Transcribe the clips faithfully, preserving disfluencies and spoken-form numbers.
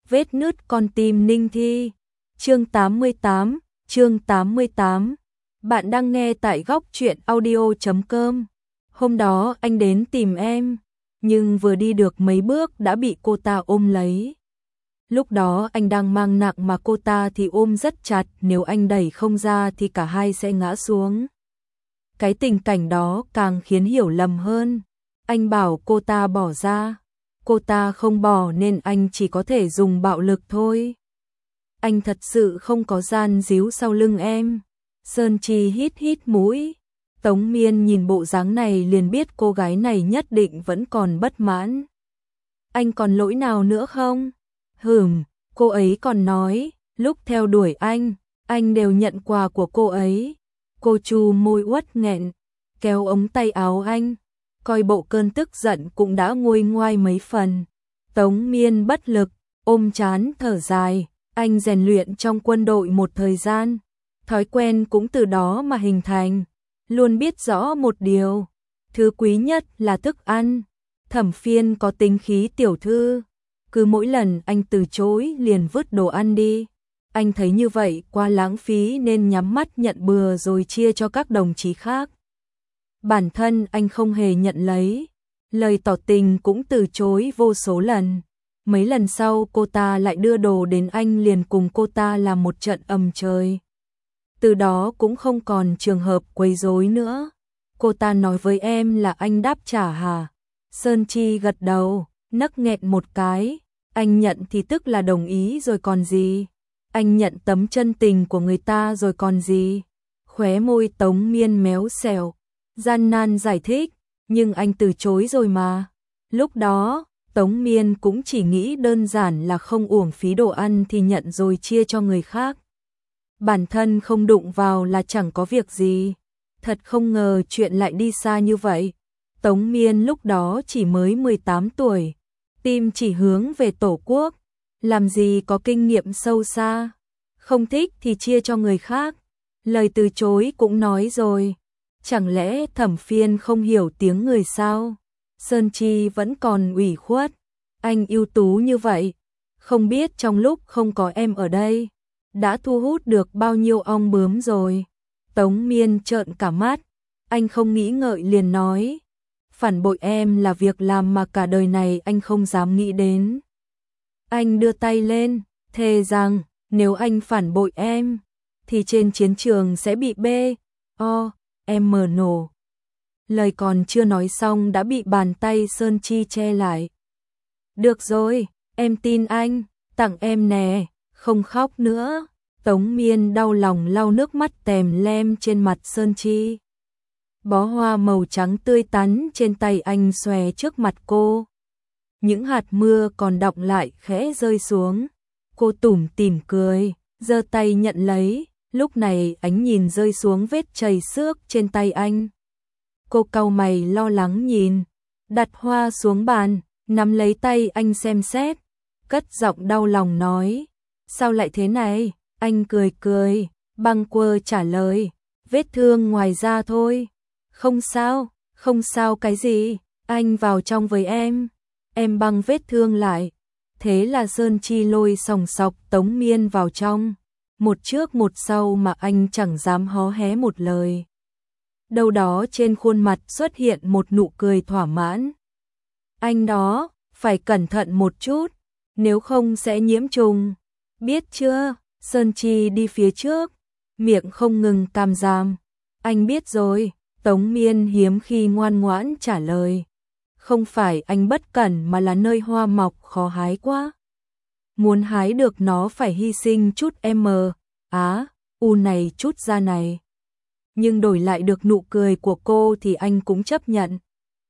Vết nứt con tim Ninh Thi. Chương tám mươi tám, chương tám mươi tám. Bạn đang nghe tại góc truyện audio chấm com. Hôm đó anh đến tìm em, nhưng vừa đi được mấy bước đã bị cô ta ôm lấy. Lúc đó anh đang mang nặng mà cô ta thì ôm rất chặt, nếu anh đẩy không ra thì cả hai sẽ ngã xuống. Cái tình cảnh đó càng khiến hiểu lầm hơn. Anh bảo cô ta bỏ ra, cô ta không bỏ nên anh chỉ có thể dùng bạo lực thôi. Anh thật sự không có gian díu sau lưng em. Sơn Chi hít hít mũi. Tống Miên nhìn bộ dáng này liền biết cô gái này nhất định vẫn còn bất mãn. Anh còn lỗi nào nữa không? Hừm, cô ấy còn nói, lúc theo đuổi anh, anh đều nhận quà của cô ấy. Cô chu môi uất nghẹn, kéo ống tay áo anh, coi bộ cơn tức giận cũng đã nguôi ngoai mấy phần. Tống Miên bất lực, ôm trán thở dài, anh rèn luyện trong quân đội một thời gian, thói quen cũng từ đó mà hình thành, luôn biết rõ một điều, thứ quý nhất là thức ăn. Thẩm Phiên có tính khí tiểu thư, cứ mỗi lần anh từ chối liền vứt đồ ăn đi. Anh thấy như vậy quá lãng phí nên nhắm mắt nhận bừa rồi chia cho các đồng chí khác. Bản thân anh không hề nhận lấy, lời tỏ tình cũng từ chối vô số lần. Mấy lần sau cô ta lại đưa đồ đến anh liền cùng cô ta làm một trận ầm trời. Từ đó cũng không còn trường hợp quấy rối nữa. Cô ta nói với em là anh đáp trả hả? Sơn Chi gật đầu, nấc nghẹn một cái. Anh nhận thì tức là đồng ý rồi còn gì? Anh nhận tấm chân tình của người ta rồi còn gì? Khóe môi Tống Miên méo xẻo, gian nan giải thích, nhưng anh từ chối rồi mà. Lúc đó, Tống Miên cũng chỉ nghĩ đơn giản là không uổng phí đồ ăn thì nhận rồi chia cho người khác. Bản thân không đụng vào là chẳng có việc gì. Thật không ngờ chuyện lại đi xa như vậy. Tống Miên lúc đó chỉ mới mười tám tuổi, tim chỉ hướng về Tổ quốc, làm gì có kinh nghiệm sâu xa. Không thích thì chia cho người khác, lời từ chối cũng nói rồi. Chẳng lẽ Thẩm Phiên không hiểu tiếng người sao? Sơn Chi vẫn còn ủy khuất. Anh ưu tú như vậy, không biết trong lúc không có em ở đây, đã thu hút được bao nhiêu ong bướm rồi. Tống Miên trợn cả mắt, anh không nghĩ ngợi liền nói. Phản bội em là việc làm mà cả đời này anh không dám nghĩ đến. Anh đưa tay lên, thề rằng nếu anh phản bội em, thì trên chiến trường sẽ bị bê, o, em mờ nổ. Lời còn chưa nói xong đã bị bàn tay Sơn Chi che lại. Được rồi, em tin anh, tặng em nè, không khóc nữa. Tống Miên đau lòng lau nước mắt tèm lem trên mặt Sơn Chi. Bó hoa màu trắng tươi tắn trên tay anh xòe trước mặt cô. Những hạt mưa còn đọng lại khẽ rơi xuống. Cô tủm tỉm cười, giơ tay nhận lấy. Lúc này ánh nhìn rơi xuống vết chảy xước trên tay anh. Cô cau mày lo lắng nhìn, đặt hoa xuống bàn, nắm lấy tay anh xem xét, cất giọng đau lòng nói. Sao lại thế này? Anh cười cười, bâng quơ trả lời. Vết thương ngoài da thôi. Không sao, không sao cái gì, anh vào trong với em. Em băng vết thương lại. Thế là Sơn Chi lôi sòng sọc Tống Miên vào trong. Một trước một sau mà anh chẳng dám hó hé một lời. Đâu đó trên khuôn mặt xuất hiện một nụ cười thỏa mãn. Anh đó, phải cẩn thận một chút, nếu không sẽ nhiễm trùng. Biết chưa? Sơn Chi đi phía trước, miệng không ngừng cam giam. Anh biết rồi, Tống Miên hiếm khi ngoan ngoãn trả lời. Không phải anh bất cẩn mà là nơi hoa mọc khó hái quá. Muốn hái được nó phải hy sinh chút m, á, u này chút da này. Nhưng đổi lại được nụ cười của cô thì anh cũng chấp nhận.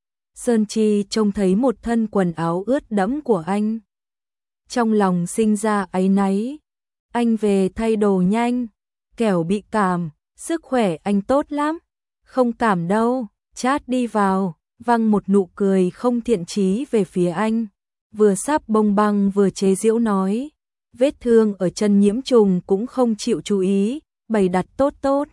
Sơn Chi trông thấy một thân quần áo ướt đẫm của anh. Trong lòng sinh ra áy náy. Anh về thay đồ nhanh, kẻo bị cảm, sức khỏe anh tốt lắm. Không cảm đâu, chát đi vào, văng một nụ cười không thiện chí về phía anh. Vừa sắp bông băng vừa chế giễu nói. Vết thương ở chân nhiễm trùng cũng không chịu chú ý, bày đặt tốt tốt.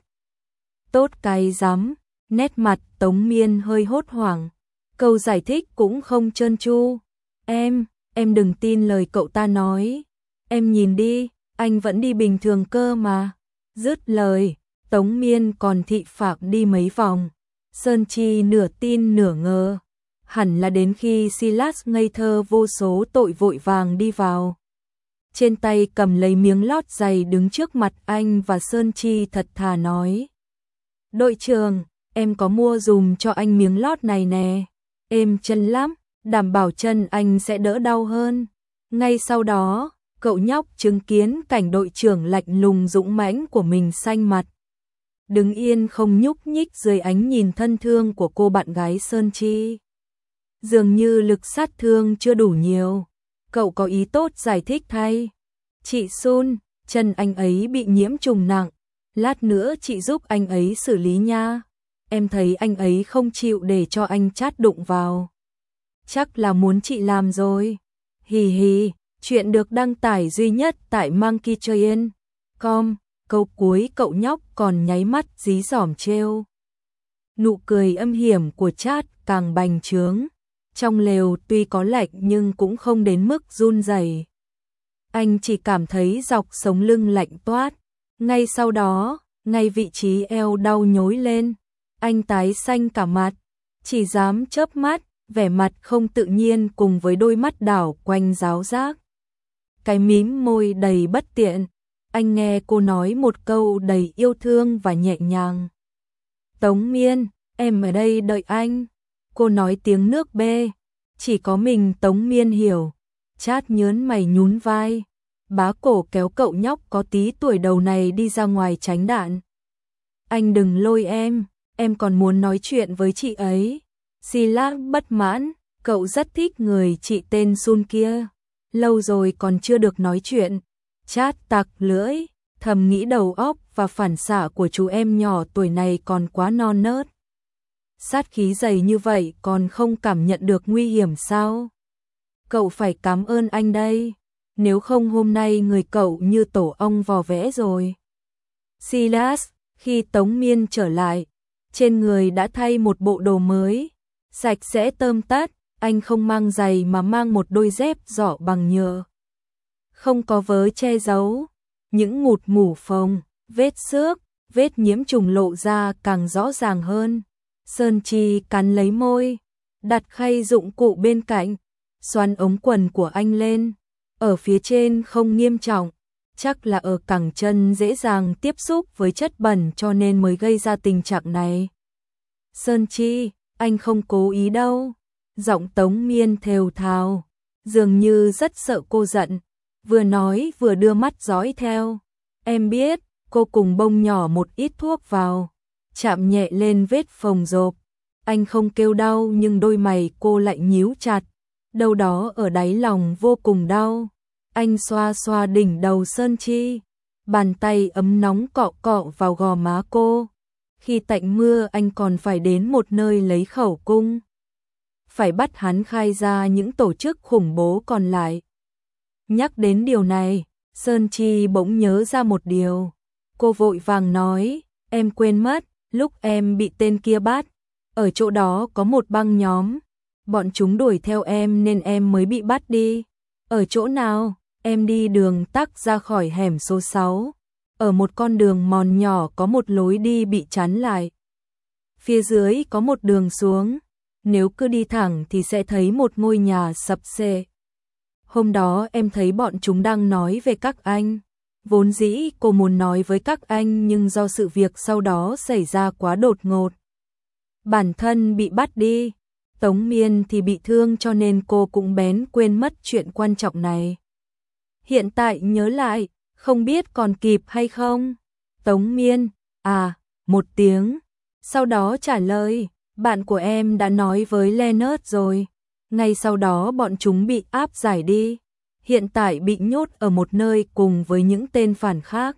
Tốt cái rắm, nét mặt Tống Miên hơi hốt hoảng. Câu giải thích cũng không trơn tru. Em, em đừng tin lời cậu ta nói, em nhìn đi, anh vẫn đi bình thường cơ mà. Dứt lời, Tống Miên còn thị phạm đi mấy vòng. Sơn Chi nửa tin nửa ngờ. Hẳn là đến khi Silas ngây thơ vô số tội vội vàng đi vào. Trên tay cầm lấy miếng lót giày đứng trước mặt anh và Sơn Chi thật thà nói. Đội trưởng, em có mua dùm cho anh miếng lót này nè. Êm chân lắm, đảm bảo chân anh sẽ đỡ đau hơn. Ngay sau đó, cậu nhóc chứng kiến cảnh đội trưởng lạnh lùng dũng mãnh của mình xanh mặt. Đứng yên không nhúc nhích dưới ánh nhìn thân thương của cô bạn gái Sơn Chi. Dường như lực sát thương chưa đủ nhiều. Cậu có ý tốt giải thích thay. Chị Sun, chân anh ấy bị nhiễm trùng nặng. Lát nữa chị giúp anh ấy xử lý nha. Em thấy anh ấy không chịu để cho anh chát đụng vào. Chắc là muốn chị làm rồi. Hì hì, chuyện được đăng tải duy nhất tại monkey train chấm com. Câu cuối cậu nhóc còn nháy mắt dí dỏm trêu. Nụ cười âm hiểm của Chát càng bành trướng. Trong lều tuy có lạnh nhưng cũng không đến mức run rẩy. Anh chỉ cảm thấy dọc sống lưng lạnh toát. Ngay sau đó, ngay vị trí eo đau nhói lên. Anh tái xanh cả mặt, chỉ dám chớp mắt, vẻ mặt không tự nhiên cùng với đôi mắt đảo quanh giáo giác. Cái mím môi đầy bất tiện. Anh nghe cô nói một câu đầy yêu thương và nhẹ nhàng. Tống Miên, em ở đây đợi anh. Cô nói tiếng nước bê. Chỉ có mình Tống Miên hiểu. Chát nhớn mày nhún vai. Bá cổ kéo cậu nhóc có tí tuổi đầu này đi ra ngoài tránh đạn. Anh đừng lôi em, em còn muốn nói chuyện với chị ấy. Silas bất mãn, cậu rất thích người chị tên Sun kia. Lâu rồi còn chưa được nói chuyện. Chát tặc lưỡi, thầm nghĩ đầu óc và phản xạ của chú em nhỏ tuổi này còn quá non nớt. Sát khí dày như vậy còn không cảm nhận được nguy hiểm sao? Cậu phải cảm ơn anh đây, nếu không hôm nay người cậu như tổ ong vò vẽ rồi. Silas, khi Tống Miên trở lại, trên người đã thay một bộ đồ mới, sạch sẽ tươm tất, anh không mang giày mà mang một đôi dép giỏ bằng nhựa. Không có vớ che giấu, những ngụt mủ phồng, vết xước, vết nhiễm trùng lộ ra càng rõ ràng hơn. Sơn Chi cắn lấy môi, đặt khay dụng cụ bên cạnh, xoắn ống quần của anh lên. Ở phía trên không nghiêm trọng, chắc là ở cẳng chân dễ dàng tiếp xúc với chất bẩn cho nên mới gây ra tình trạng này. Sơn Chi, anh không cố ý đâu. Giọng Tống Miên thều thào, dường như rất sợ cô giận. Vừa nói vừa đưa mắt dõi theo. Em biết, cô cùng bông nhỏ một ít thuốc vào, chạm nhẹ lên vết phồng rộp. Anh không kêu đau nhưng đôi mày cô lại nhíu chặt, đâu đó ở đáy lòng vô cùng đau. Anh xoa xoa đỉnh đầu Sơn Chi, bàn tay ấm nóng cọ cọ vào gò má cô. Khi tạnh mưa anh còn phải đến một nơi lấy khẩu cung, phải bắt hắn khai ra những tổ chức khủng bố còn lại. Nhắc đến điều này, Sơn Chi bỗng nhớ ra một điều. Cô vội vàng nói, em quên mất, lúc em bị tên kia bắt, ở chỗ đó có một băng nhóm. Bọn chúng đuổi theo em nên em mới bị bắt đi. Ở chỗ nào? Em đi đường tắc ra khỏi hẻm số sáu. Ở một con đường mòn nhỏ có một lối đi bị chắn lại. Phía dưới có một đường xuống. Nếu cứ đi thẳng thì sẽ thấy một ngôi nhà sập xệ. Hôm đó em thấy bọn chúng đang nói về các anh. Vốn dĩ cô muốn nói với các anh nhưng do sự việc sau đó xảy ra quá đột ngột. Bản thân bị bắt đi, Tống Miên thì bị thương cho nên cô cũng bén quên mất chuyện quan trọng này. Hiện tại nhớ lại, không biết còn kịp hay không? Tống Miên, à, một tiếng. Sau đó trả lời, bạn của em đã nói với Leonard rồi. Ngay sau đó bọn chúng bị áp giải đi. Hiện tại bị nhốt ở một nơi cùng với những tên phản khác.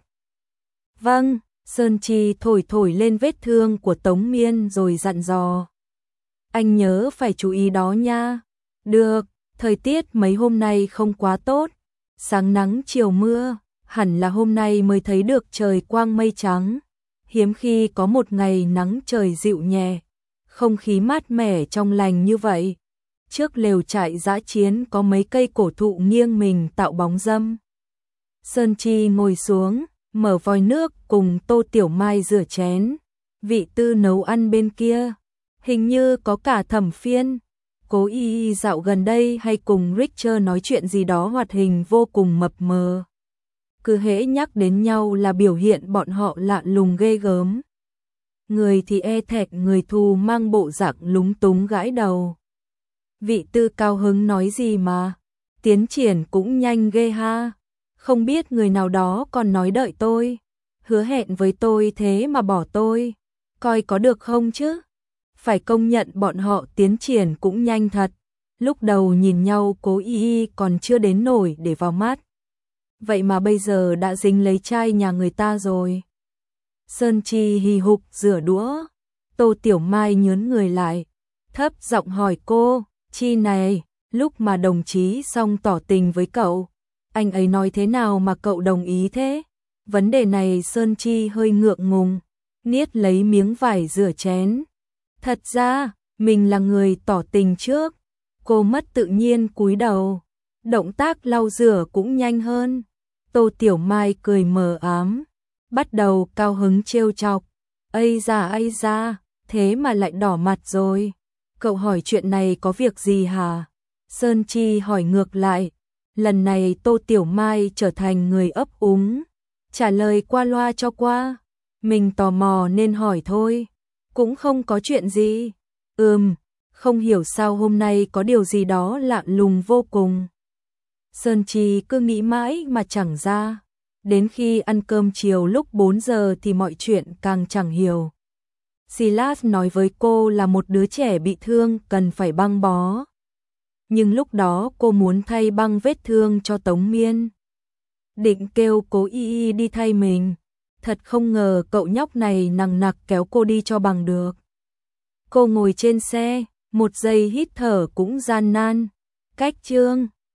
Vâng, Sơn Chi thổi thổi lên vết thương của Tống Miên rồi dặn dò. Anh nhớ phải chú ý đó nha. Được, thời tiết mấy hôm nay không quá tốt. Sáng nắng chiều mưa, hẳn là hôm nay mới thấy được trời quang mây trắng. Hiếm khi có một ngày nắng trời dịu nhẹ, không khí mát mẻ trong lành như vậy. Trước lều trại dã chiến có mấy cây cổ thụ nghiêng mình tạo bóng râm. Sơn Chi ngồi xuống, mở vòi nước cùng Tô Tiểu Mai rửa chén. Vị Tư nấu ăn bên kia, hình như có cả Thẩm Phiên. Cố Y Y dạo gần đây hay cùng Richard nói chuyện gì đó hoạt hình vô cùng mập mờ. Cứ hễ nhắc đến nhau là biểu hiện bọn họ lạ lùng ghê gớm. Người thì e thẹn, người thù mang bộ dạng lúng túng gãi đầu. Vị Tư cao hứng nói gì mà, tiến triển cũng nhanh ghê ha. Không biết người nào đó còn nói đợi tôi, hứa hẹn với tôi thế mà bỏ tôi, coi có được không chứ? Phải công nhận bọn họ tiến triển cũng nhanh thật. Lúc đầu nhìn nhau Cố Y Y còn chưa đến nổi để vào mắt. Vậy mà bây giờ đã dính lấy trai nhà người ta rồi. Sơn Chi hì hục rửa đũa. Tô Tiểu Mai nhớn người lại, thấp giọng hỏi cô, Chi này, lúc mà đồng chí xong tỏ tình với cậu, anh ấy nói thế nào mà cậu đồng ý thế? Vấn đề này Sơn Chi hơi ngượng ngùng, niết lấy miếng vải rửa chén. Thật ra, mình là người tỏ tình trước. Cô mất tự nhiên cúi đầu, động tác lau rửa cũng nhanh hơn. Tô Tiểu Mai cười mờ ám, bắt đầu cao hứng trêu chọc. Ây da ây da, thế mà lại đỏ mặt rồi. Cậu hỏi chuyện này có việc gì hả? Sơn Chi hỏi ngược lại. Lần này Tô Tiểu Mai trở thành người ấp úng, trả lời qua loa cho qua. Mình tò mò nên hỏi thôi, cũng không có chuyện gì. Ừm, không hiểu sao hôm nay có điều gì đó lạ lùng vô cùng. Sơn Chi cứ nghĩ mãi mà chẳng ra. Đến khi ăn cơm chiều lúc bốn giờ thì mọi chuyện càng chẳng hiểu. Silas nói với cô là một đứa trẻ bị thương cần phải băng bó. Nhưng lúc đó cô muốn thay băng vết thương cho Tống Miên. Định kêu Cố Y Y đi thay mình. Thật không ngờ cậu nhóc này nằng nặc kéo cô đi cho bằng được. Cô ngồi trên xe, một giây hít thở cũng gian nan. Cách Trương